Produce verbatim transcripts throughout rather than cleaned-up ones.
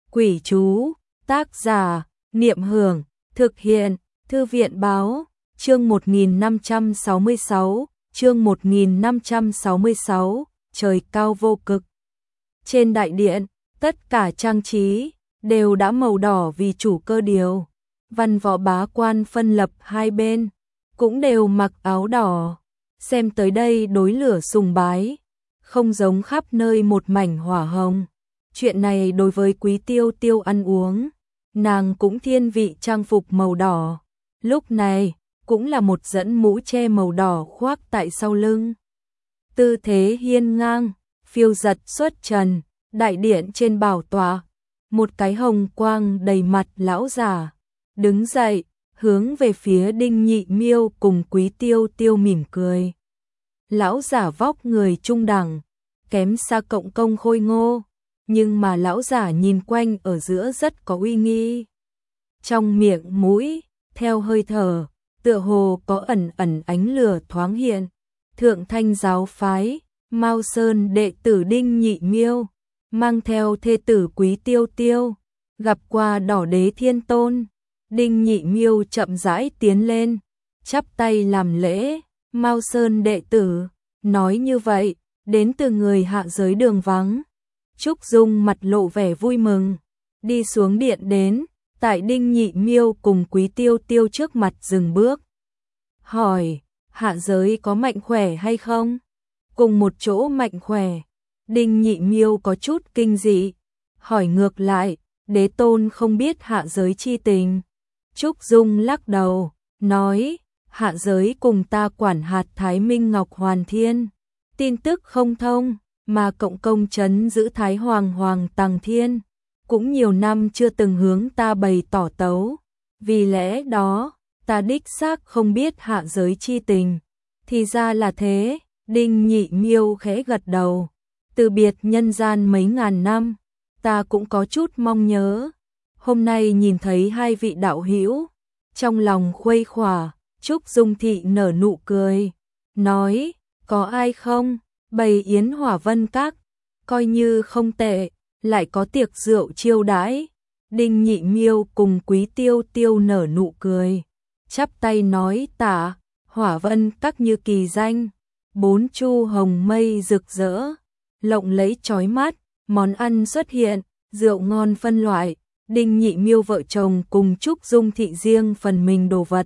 Quỷ chú, tác giả, Niệm Hưởng, thực hiện, Thư viện báo, chương một nghìn năm trăm sáu mươi sáu, chương một nghìn năm trăm sáu mươi sáu, trời cao vô cực. Trên đại điện, tất cả trang trí đều đã màu đỏ vì chủ cơ điều. Văn võ bá quan phân lập hai bên, cũng đều mặc áo đỏ, xem tới đây đối lửa sùng bái, không giống khắp nơi một mảnh hỏa hồng. Chuyện này đối với Quý Tiêu Tiêu ăn uống, nàng cũng thiên vị trang phục màu đỏ, lúc này cũng là một dẫn mũ che màu đỏ khoác tại sau lưng. Tư thế hiên ngang, phiêu giật xuất trần, đại điện trên bảo tọa, một cái hồng quang đầy mặt lão giả, đứng dậy, hướng về phía Đinh Nhị Miêu cùng Quý Tiêu Tiêu mỉm cười. Lão giả vóc người trung đẳng, kém xa Cộng Công khôi ngô, nhưng mà lão giả nhìn quanh ở giữa rất có uy nghi. Trong miệng mũi, theo hơi thở, tựa hồ có ẩn ẩn ánh lửa thoáng hiện. Thượng Thanh giáo phái, Mao Sơn đệ tử Đinh Nhị Miêu, mang theo thê tử Quý Tiêu Tiêu, gặp qua Đỏ Đế Thiên Tôn. Đinh Nhị Miêu chậm rãi tiến lên, chắp tay làm lễ. Mao Sơn đệ tử, nói như vậy, đến từ người hạ giới đường vắng. Trúc Dung mặt lộ vẻ vui mừng, đi xuống điện đến, tại Đinh Nhị Miêu cùng Quý Tiêu Tiêu trước mặt dừng bước. Hỏi, hạ giới có mạnh khỏe hay không? Cùng một chỗ mạnh khỏe. Đinh Nhị Miêu có chút kinh dị, hỏi ngược lại, đế tôn không biết hạ giới chi tình. Trúc Dung lắc đầu, nói, hạ giới cùng ta quản hạt Thái Minh Ngọc Hoàn Thiên, tin tức không thông, mà Cộng Công trấn giữ Thái Hoàng Hoàng Tằng Thiên, cũng nhiều năm chưa từng hướng ta bày tỏ tấu, vì lẽ đó, ta đích xác không biết hạ giới chi tình. Thì ra là thế, Đinh Nhị Miêu khẽ gật đầu, từ biệt nhân gian mấy ngàn năm, ta cũng có chút mong nhớ. Hôm nay nhìn thấy hai vị đạo hữu, trong lòng khuây khỏa. Trúc Dung Thị nở nụ cười, nói, có ai không, bày yến Hỏa Vân Các, coi như không tệ, lại có tiệc rượu chiêu đãi. Đinh Nhị Miêu cùng Quý Tiêu Tiêu nở nụ cười, chắp tay nói tạ. Hỏa Vân Các như kỳ danh, bốn chu hồng mây rực rỡ, lộng lẫy chói mắt, món ăn xuất hiện, rượu ngon phân loại. Đinh Nhị Miêu vợ chồng cùng Trúc Dung Thị riêng phần mình đồ vật,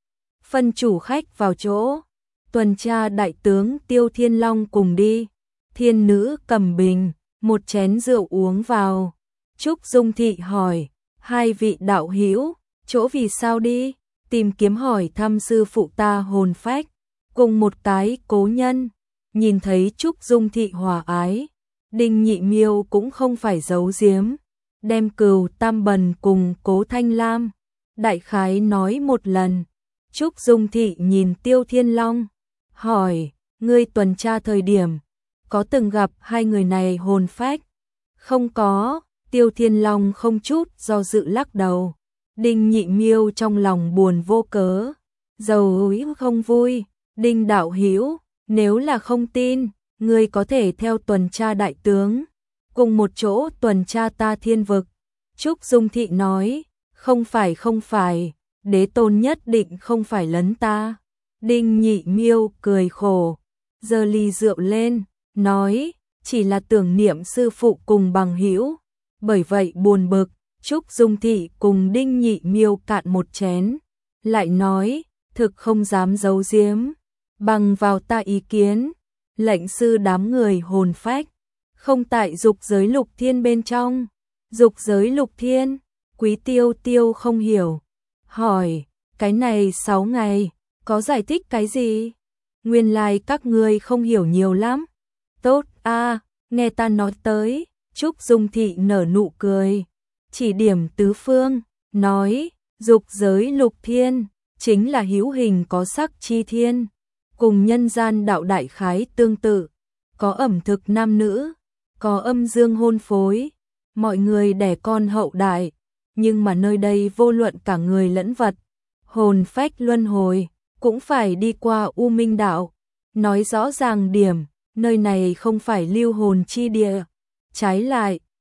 phân chủ khách vào chỗ. Tuần tra đại tướng Tiêu Thiên Long cùng đi, thiên nữ cầm bình, một chén rượu uống vào. Trúc Dung Thị hỏi, hai vị đạo hữu, chỗ vì sao đi? Tìm kiếm hỏi thăm sư phụ ta hồn phách, cùng một cái cố nhân. Nhìn thấy Trúc Dung Thị hòa ái, Đinh Nhị Miêu cũng không phải giấu giếm, đem Cừu Tam Bần cùng Cố Thanh Lam đại khái nói một lần. Trúc Dung Thị nhìn Tiêu Thiên Long, hỏi, ngươi tuần tra thời điểm, có từng gặp hai người này hồn phách? Không có. Tiêu Thiên Long không chút do dự lắc đầu. Đinh Nhị Miêu trong lòng buồn vô cớ, dầu húi không vui. Đinh đạo hữu, nếu là không tin, ngươi có thể theo tuần tra đại tướng, cùng một chỗ tuần tra ta thiên vực. Trúc Dung Thị nói, không phải không phải, đế tôn nhất định không phải lấn ta. Đinh Nhị Miêu cười khổ, giơ ly rượu lên, nói, chỉ là tưởng niệm sư phụ cùng bằng hữu, bởi vậy buồn bực. Trúc Dung Thị cùng Đinh Nhị Miêu cạn một chén, lại nói, thực không dám giấu giếm, bằng vào ta ý kiến, lệnh sư đám người hồn phách, không tại dục giới lục thiên bên trong. Dục giới lục thiên? Quý Tiêu Tiêu không hiểu, hỏi, cái này sáu ngày, có giải thích cái gì? Nguyên lai like các ngươi không hiểu nhiều lắm. Tốt a, à, nghe ta nói tới. Trúc Dung Thị nở nụ cười, chỉ điểm tứ phương, nói, dục giới lục thiên, chính là hữu hình có sắc chi thiên, cùng nhân gian đạo đại khái tương tự, có ẩm thực nam nữ, có âm dương hôn phối, mọi người đẻ con hậu đại, nhưng mà nơi đây vô luận cả người lẫn vật, hồn phách luân hồi, cũng phải đi qua U Minh đạo. Nói rõ ràng điểm, nơi này không phải lưu hồn chi địa, trái lại,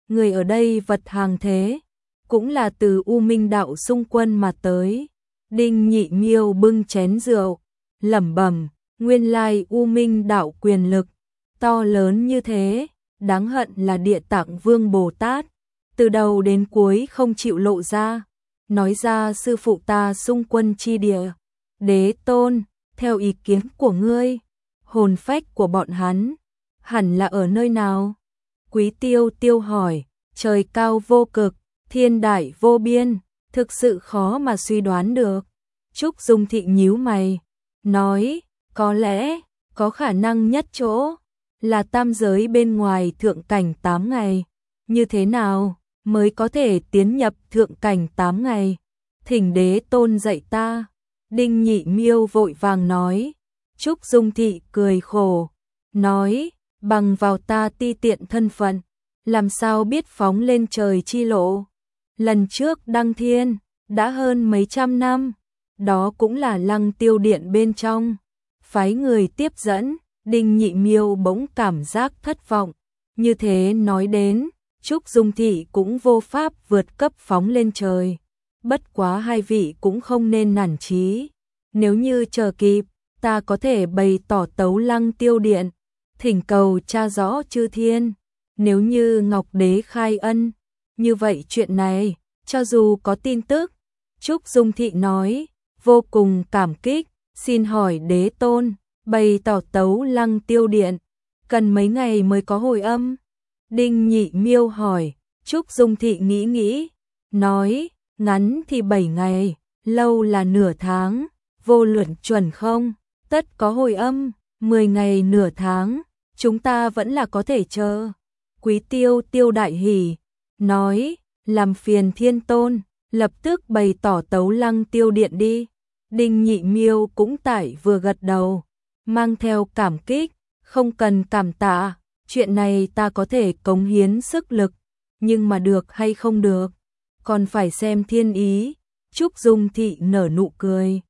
người ở đây vật hàng thế, cũng là từ U Minh đạo xung quân mà tới. Đinh Nhị Miêu bưng chén rượu, lẩm bẩm, nguyên lai U Minh đạo quyền lực to lớn như thế, đáng hận là Địa Tạng Vương Bồ Tát, từ đầu đến cuối không chịu lộ ra, nói ra sư phụ ta xung quân chi địa. Đế Tôn, theo ý kiến của ngươi, hồn phách của bọn hắn hẳn là ở nơi nào? Quý Tiêu Tiêu hỏi. Trời cao vô cực, thiên đại vô biên, thực sự khó mà suy đoán được. Trúc Dung Thị nhíu mày, nói, có lẽ, có khả năng nhất chỗ, là tam giới bên ngoài thượng cảnh tám ngày. Như thế nào, mới có thể tiến nhập thượng cảnh tám ngày? Thỉnh Đế Tôn dạy ta. Đinh Nhị Miêu vội vàng nói. Trúc Dung Thị cười khổ, nói, bằng vào ta ti tiện thân phận, làm sao biết phóng lên trời chi lộ? Lần trước đăng thiên, đã hơn mấy trăm năm, đó cũng là Lăng Tiêu Điện bên trong. Phái người tiếp dẫn, Đinh Nhị Miêu bỗng cảm giác thất vọng. Như thế nói đến, Trúc Dung Thị cũng vô pháp vượt cấp phóng lên trời. Bất quá hai vị cũng không nên nản chí. Nếu như chờ kịp, ta có thể bày tỏ tấu Lăng Tiêu Điện, thỉnh cầu tra rõ chư thiên. Nếu như Ngọc Đế khai ân, như vậy chuyện này, cho dù có tin tức, Trúc Dung Thị nói, vô cùng cảm kích, xin hỏi Đế Tôn, bày tỏ tấu Lăng Tiêu Điện, cần mấy ngày mới có hồi âm? Đinh Nhị Miêu hỏi. Trúc Dung Thị nghĩ nghĩ, nói, ngắn thì bảy ngày, lâu là nửa tháng, vô luận chuẩn không, tất có hồi âm, mười ngày nửa tháng, chúng ta vẫn là có thể chờ. Quý Tiêu Tiêu đại hỉ, nói, làm phiền Thiên Tôn, lập tức bày tỏ tấu Lăng Tiêu Điện đi. Đinh Nhị Miêu cũng tại vừa gật đầu, mang theo cảm kích, không cần cảm tạ, chuyện này ta có thể cống hiến sức lực, nhưng mà được hay không được, còn phải xem thiên ý. Trúc Dung Thị nở nụ cười,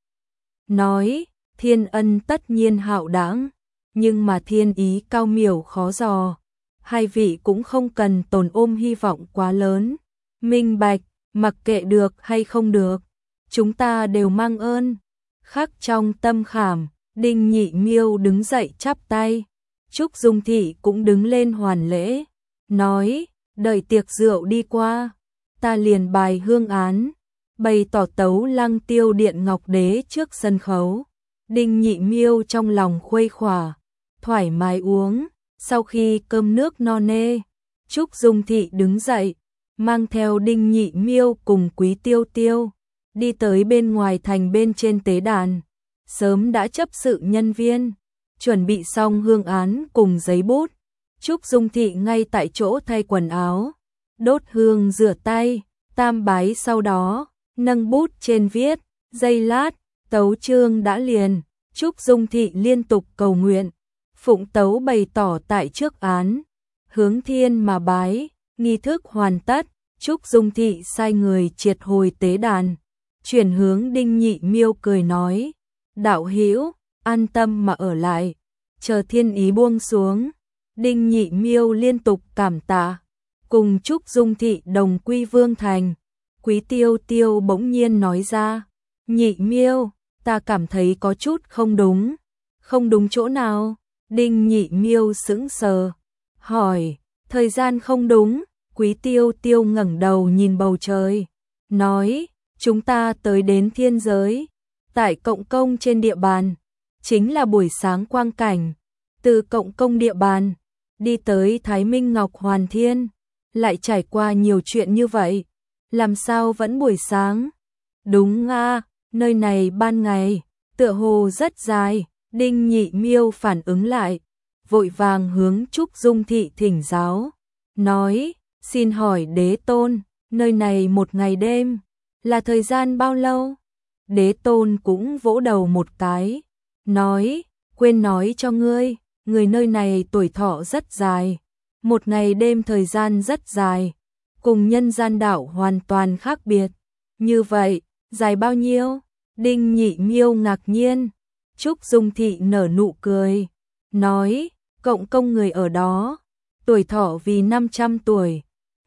nói, thiên ân tất nhiên hạo đãng, nhưng mà thiên ý cao miểu khó dò. Hai vị cũng không cần tồn ôm hy vọng quá lớn, minh bạch, mặc kệ được hay không được, chúng ta đều mang ơn. Khắc trong tâm khảm, Đinh Nhị Miêu đứng dậy chắp tay, Trúc Dung Thị cũng đứng lên hoàn lễ, nói, đợi tiệc rượu đi qua, ta liền bài hương án, bày tỏ tấu Lăng Tiêu Điện Ngọc Đế trước sân khấu. Đinh Nhị Miêu trong lòng khuây khỏa, thoải mái uống. Sau khi cơm nước no nê, Trúc Dung Thị đứng dậy, mang theo Đinh Nhị Miêu cùng Quý Tiêu Tiêu, đi tới bên ngoài thành bên trên tế đàn. Sớm đã chấp sự nhân viên, chuẩn bị xong hương án cùng giấy bút. Trúc Dung Thị ngay tại chỗ thay quần áo, đốt hương rửa tay, tam bái sau đó, nâng bút trên viết, giây lát, tấu chương đã liền. Trúc Dung Thị liên tục cầu nguyện, phụng tấu bày tỏ tại trước án, hướng thiên mà bái. Nghi thức hoàn tất, Trúc Dung Thị sai người triệt hồi tế đàn, chuyển hướng Đinh Nhị Miêu cười nói, đạo hữu, an tâm mà ở lại, chờ thiên ý buông xuống. Đinh Nhị Miêu liên tục cảm tạ, cùng Trúc Dung Thị đồng quy vương thành. Quý Tiêu Tiêu bỗng nhiên nói ra, Nhị Miêu, ta cảm thấy có chút không đúng. Không đúng chỗ nào? Đinh Nhị Miêu sững sờ, hỏi, thời gian không đúng. Quý Tiêu Tiêu ngẩng đầu nhìn bầu trời, nói, chúng ta tới đến thiên giới, tại Cộng Công trên địa bàn, chính là buổi sáng quang cảnh, từ Cộng Công địa bàn, đi tới Thái Minh Ngọc Hoàn Thiên, lại trải qua nhiều chuyện như vậy, làm sao vẫn buổi sáng? Đúng a, nơi này ban ngày, tựa hồ rất dài. Đinh Nhị Miêu phản ứng lại, vội vàng hướng Trúc Dung Thị thỉnh giáo, nói, xin hỏi Đế Tôn, nơi này một ngày đêm, là thời gian bao lâu? Đế Tôn cũng vỗ đầu một cái, nói, quên nói cho ngươi, người nơi này tuổi thọ rất dài, một ngày đêm thời gian rất dài, cùng nhân gian đảo hoàn toàn khác biệt. Như vậy, dài bao nhiêu? Đinh Nhị Miêu ngạc nhiên. Trúc Dung Thị nở nụ cười, nói, Cộng Công người ở đó, tuổi thọ vì năm trăm tuổi,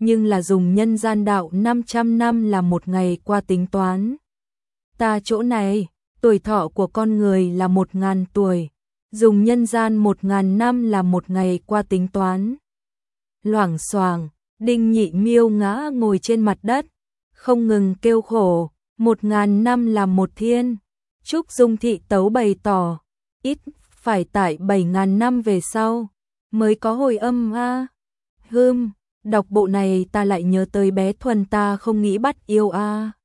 nhưng là dùng nhân gian đạo năm trăm năm là một ngày qua tính toán. Ta chỗ này, tuổi thọ của con người là một ngàn tuổi, dùng nhân gian một ngàn năm là một ngày qua tính toán. Loảng xoảng, Đinh Nhị Miêu ngã ngồi trên mặt đất, không ngừng kêu khổ, một ngàn năm là một thiên. Trúc Dung Thị Tấu bày tỏ, ít phải tại bảy ngàn năm về sau, mới có hồi âm a. À. Hưm, đọc bộ này ta lại nhớ tới bé Thuần ta không nghĩ bắt yêu a. À.